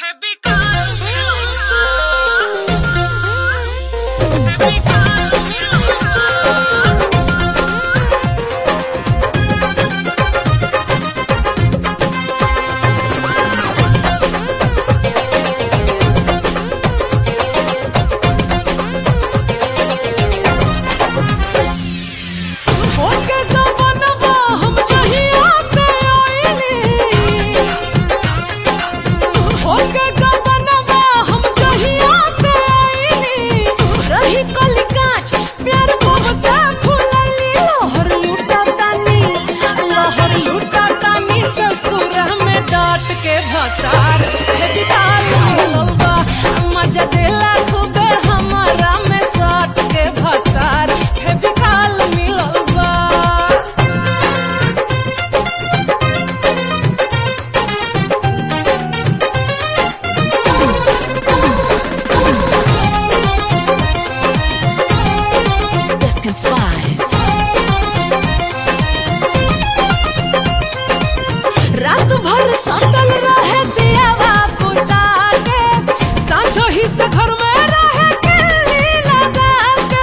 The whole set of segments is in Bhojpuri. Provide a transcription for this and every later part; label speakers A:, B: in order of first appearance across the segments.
A: रात भर सटल रहे दियावा पुता के, सांझो ही से घर में रहे किल्ली लगा के।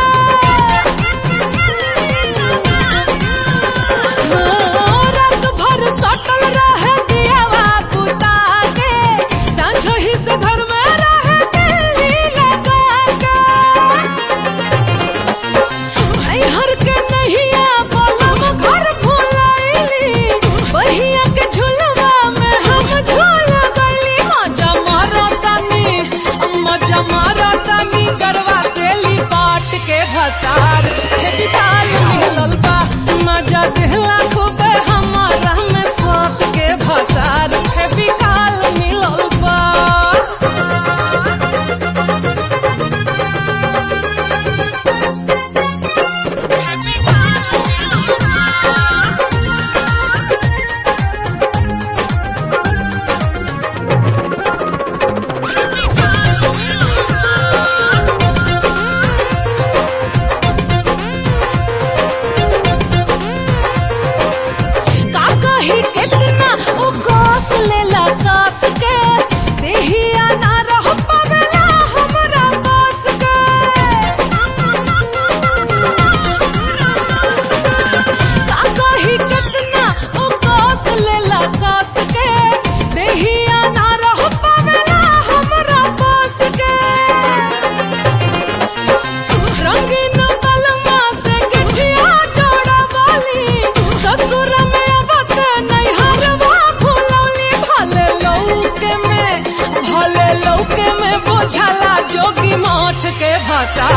A: रात भर सटल रहे दियावा पुता के, सांझो ही से घर में रहे किल्ली लगा के। हर के नहिया बोलम घर भुलाइली, बहिया के झुलवा में हम झूल गइली। मजा मारतानी गरवा से लिपाट के भतार के बिताल मिलल बा। मजा देहला खूबे हमारा में शौक के भतार के बिकाल मिलल बा। कितना ओ कोस लेला कास के, देहिया ना रह पावेला हमरा पास के। काका ही कितना ओ कोस लेला कास के, देहिया ना रह पावेला हमरा पास के। रंगीन बलमा से गिठिया जोड़ा वाली, ससुर में भले लौके में बोझाला जोगी मठ के भता